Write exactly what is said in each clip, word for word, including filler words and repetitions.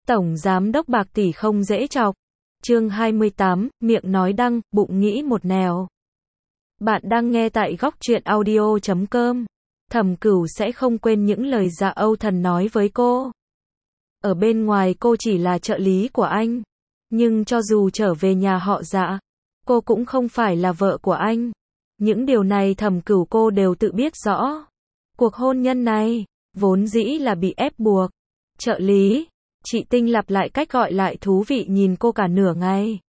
Tổng giám đốc bạc tỷ không dễ chọc. Chương hai mươi tám, miệng nói đăng, bụng nghĩ một nẻo. Bạn đang nghe tại góc truyện audio chấm com. Thẩm Cửu sẽ không quên những lời Dạ Âu Thần nói với cô. Ở bên ngoài cô chỉ là trợ lý của anh. Nhưng cho dù trở về nhà họ Dạ, cô cũng không phải là vợ của anh. Những điều này Thẩm Cửu cô đều tự biết rõ. Cuộc hôn nhân này, vốn dĩ là bị ép buộc. Trợ lý. Chị Tinh lặp lại cách gọi lại thú vị nhìn cô cả nửa ngày.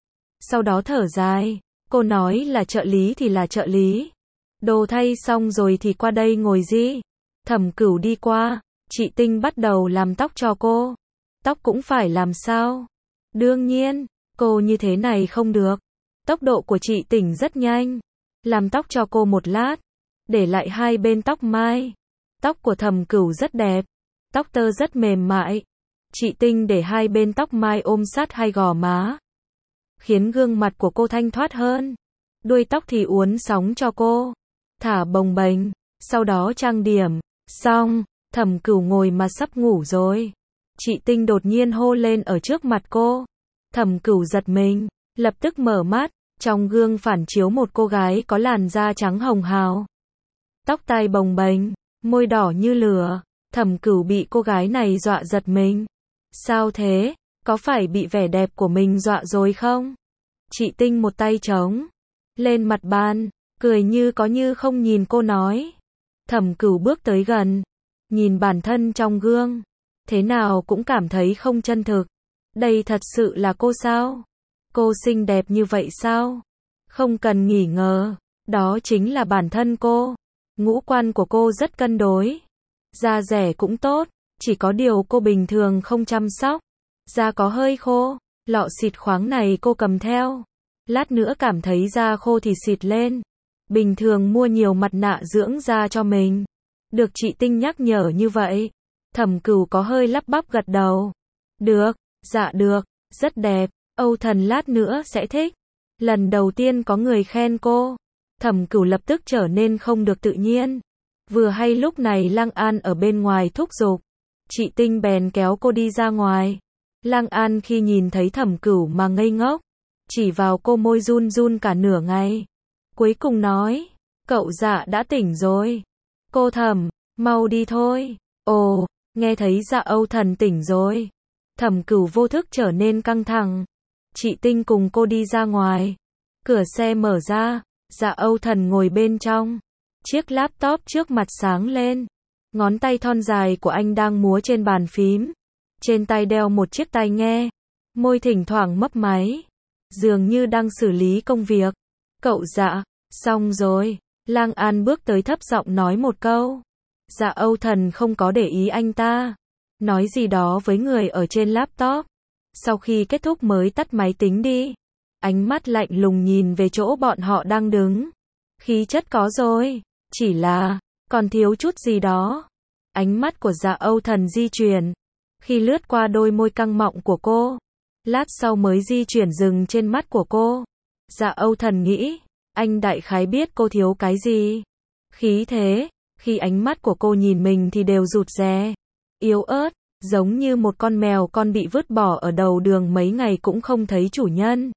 Sau đó thở dài, cô nói là trợ lý thì là trợ lý. Đồ thay xong rồi thì qua đây ngồi gì. Thẩm Cửu đi qua, chị Tinh bắt đầu làm tóc cho cô. Tóc cũng phải làm sao? Đương nhiên, cô như thế này không được. Tốc độ của chị Tỉnh rất nhanh. Làm tóc cho cô một lát, để lại hai bên tóc mai. Tóc của Thẩm Cửu rất đẹp, tóc tơ rất mềm mại. Chị Tinh để hai bên tóc mai ôm sát hai gò má, khiến gương mặt của cô thanh thoát hơn. Đuôi tóc thì uốn sóng cho cô, thả bồng bềnh, sau đó trang điểm. Xong, Thẩm Cửu ngồi mà sắp ngủ rồi. Chị Tinh đột nhiên hô lên ở trước mặt cô. Thẩm Cửu giật mình, lập tức mở mắt, trong gương phản chiếu một cô gái có làn da trắng hồng hào. Tóc tai bồng bềnh, môi đỏ như lửa. Thẩm Cửu bị cô gái này dọa giật mình. Sao thế? Có phải bị vẻ đẹp của mình dọa rồi không? Chị Tinh một tay chống lên mặt bàn, cười như có như không nhìn cô nói. Thẩm Cửu bước tới gần, nhìn bản thân trong gương, thế nào cũng cảm thấy không chân thực. Đây thật sự là cô sao? Cô xinh đẹp như vậy sao? Không cần nghi ngờ, đó chính là bản thân cô. Ngũ quan của cô rất cân đối, da dẻ cũng tốt, chỉ có điều cô bình thường không chăm sóc. Da có hơi khô, lọ xịt khoáng này cô cầm theo. Lát nữa cảm thấy da khô thì xịt lên. Bình thường mua nhiều mặt nạ dưỡng da cho mình. Được chị Tinh nhắc nhở như vậy, Thẩm Cửu có hơi lắp bắp gật đầu. Được, dạ được, rất đẹp, Âu Thần lát nữa sẽ thích. Lần đầu tiên có người khen cô, Thẩm Cửu lập tức trở nên không được tự nhiên. Vừa hay lúc này Lang An ở bên ngoài thúc giục, chị Tinh bèn kéo cô đi ra ngoài. Lang An khi nhìn thấy Thẩm Cửu mà ngây ngốc, chỉ vào cô môi run run cả nửa ngày. Cuối cùng nói, cậu Dạ đã tỉnh rồi. Cô Thẩm, mau đi thôi. Ồ, nghe thấy Dạ Âu Thần tỉnh rồi. Thẩm Cửu vô thức trở nên căng thẳng. Chị Tinh cùng cô đi ra ngoài. Cửa xe mở ra, Dạ Âu Thần ngồi bên trong. Chiếc laptop trước mặt sáng lên. Ngón tay thon dài của anh đang múa trên bàn phím. Trên tay đeo một chiếc tai nghe. Môi thỉnh thoảng mấp máy, dường như đang xử lý công việc. Cậu Dạ, xong rồi. Lang An bước tới thấp giọng nói một câu. Dạ Âu Thần không có để ý anh ta, nói gì đó với người ở trên laptop. Sau khi kết thúc mới tắt máy tính đi. Ánh mắt lạnh lùng nhìn về chỗ bọn họ đang đứng. Khí chất có rồi, chỉ là còn thiếu chút gì đó. Ánh mắt của Dạ Âu Thần di chuyển, khi lướt qua đôi môi căng mọng của cô, lát sau mới di chuyển dừng trên mắt của cô. Dạ Âu Thần nghĩ, anh đại khái biết cô thiếu cái gì. Khí thế, khi ánh mắt của cô nhìn mình thì đều rụt rè, yếu ớt, giống như một con mèo con bị vứt bỏ ở đầu đường mấy ngày cũng không thấy chủ nhân.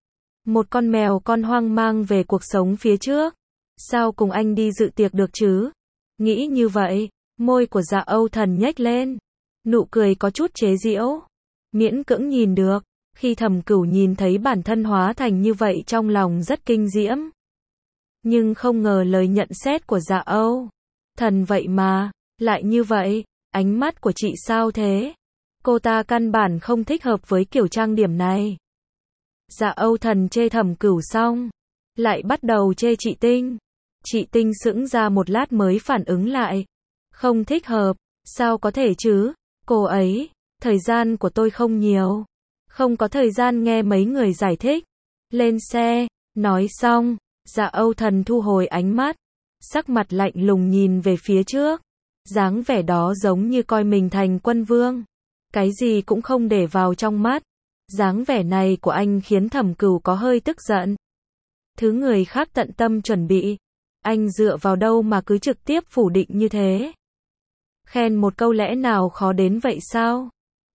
Một con mèo con hoang mang về cuộc sống phía trước. Sao cùng anh đi dự tiệc được chứ? Nghĩ như vậy, môi của Dạ Âu Thần nhếch lên. Nụ cười có chút chế giễu. Miễn cưỡng nhìn được. Khi Thẩm Cửu nhìn thấy bản thân hóa thành như vậy trong lòng rất kinh diễm. Nhưng không ngờ lời nhận xét của Dạ Âu Thần vậy mà lại như vậy. Ánh mắt của chị sao thế? Cô ta căn bản không thích hợp với kiểu trang điểm này. Dạ Âu Thần chê Thẩm Cửu xong, lại bắt đầu chê chị Tinh. Chị Tinh sững ra một lát mới phản ứng lại. Không thích hợp, sao có thể chứ? Cô ấy, thời gian của tôi không nhiều, không có thời gian nghe mấy người giải thích. Lên xe. Nói xong, Dạ Âu Thần thu hồi ánh mắt, sắc mặt lạnh lùng nhìn về phía trước. Dáng vẻ đó giống như coi mình thành quân vương, cái gì cũng không để vào trong mắt. Dáng vẻ này của anh khiến Thẩm Cửu có hơi tức giận. Thứ người khác tận tâm chuẩn bị, anh dựa vào đâu mà cứ trực tiếp phủ định như thế? Khen một câu lẽ nào khó đến vậy sao?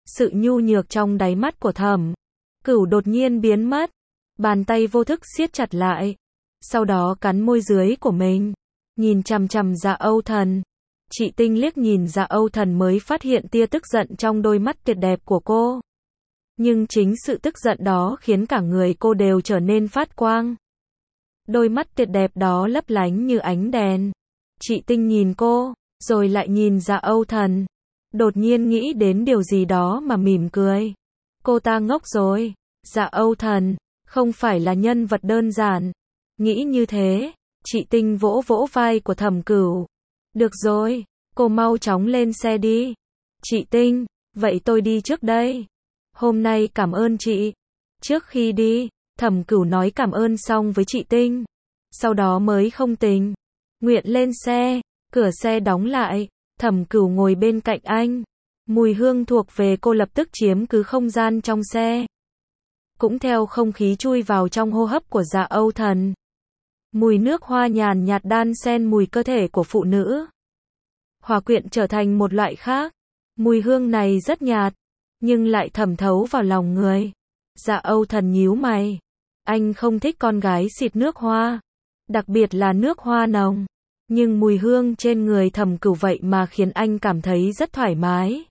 Sự nhu nhược trong đáy mắt của Thẩm Cửu đột nhiên biến mất. Bàn tay vô thức siết chặt lại. Sau đó cắn môi dưới của mình. Nhìn chằm chằm Dạ Âu Thần. Chị Tinh liếc nhìn Dạ Âu Thần mới phát hiện tia tức giận trong đôi mắt tuyệt đẹp của cô. Nhưng chính sự tức giận đó khiến cả người cô đều trở nên phát quang. Đôi mắt tuyệt đẹp đó lấp lánh như ánh đèn. Chị Tinh nhìn cô, rồi lại nhìn Dạ Âu Thần. Đột nhiên nghĩ đến điều gì đó mà mỉm cười. Cô ta ngốc rồi. Dạ Âu Thần không phải là nhân vật đơn giản. Nghĩ như thế, chị Tinh vỗ vỗ vai của Thẩm Cửu. Được rồi, cô mau chóng lên xe đi. Chị Tinh, vậy tôi đi trước đây. Hôm nay cảm ơn chị. Trước khi đi, Thẩm Cửu nói cảm ơn xong với chị Tinh. Sau đó mới không tình nguyện lên xe. Cửa xe đóng lại. Thẩm Cửu ngồi bên cạnh anh. Mùi hương thuộc về cô lập tức chiếm cứ không gian trong xe. Cũng theo không khí chui vào trong hô hấp của Dạ Âu Thần. Mùi nước hoa nhàn nhạt đan xen mùi cơ thể của phụ nữ. Hòa quyện trở thành một loại khác. Mùi hương này rất nhạt, nhưng lại thẩm thấu vào lòng người. Dạ Âu Thần nhíu mày. Anh không thích con gái xịt nước hoa. Đặc biệt là nước hoa nồng. Nhưng mùi hương trên người Thẩm Cửu vậy mà khiến anh cảm thấy rất thoải mái.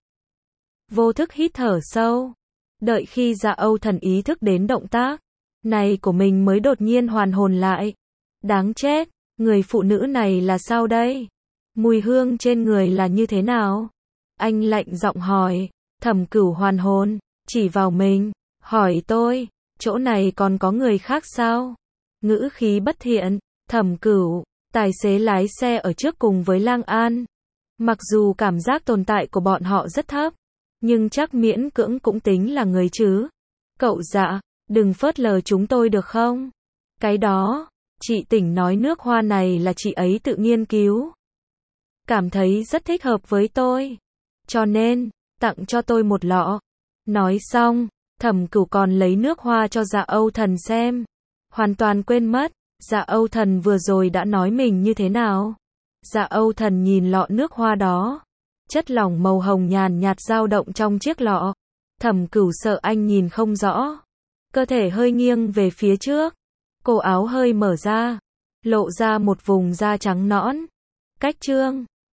Vô thức hít thở sâu. Đợi khi Dạ Âu Thần ý thức đến động tác này của mình mới đột nhiên hoàn hồn lại. Đáng chết, người phụ nữ này là sao đây? Mùi hương trên người là như thế nào? Anh lạnh giọng hỏi. Thẩm Cửu hoàn hồn, chỉ vào mình, hỏi tôi, chỗ này còn có người khác sao? Ngữ khí bất thiện. Thẩm Cửu, tài xế lái xe ở trước cùng với Lang An. Mặc dù cảm giác tồn tại của bọn họ rất thấp, nhưng chắc miễn cưỡng cũng tính là người chứ. Cậu Dạ, đừng phớt lờ chúng tôi được không? Cái đó, chị Tỉnh nói nước hoa này là chị ấy tự nghiên cứu. Cảm thấy rất thích hợp với tôi. Cho nên, tặng cho tôi một lọ. Nói xong, Thẩm Cửu còn lấy nước hoa cho Dạ Âu Thần xem. Hoàn toàn quên mất, Dạ Âu Thần vừa rồi đã nói mình như thế nào. Dạ Âu Thần nhìn lọ nước hoa đó. Chất lỏng màu hồng nhàn nhạt dao động trong chiếc lọ. Thẩm Cửu sợ anh nhìn không rõ. Cơ thể hơi nghiêng về phía trước. Cổ áo hơi mở ra. Lộ ra một vùng da trắng nõn. Cách trương.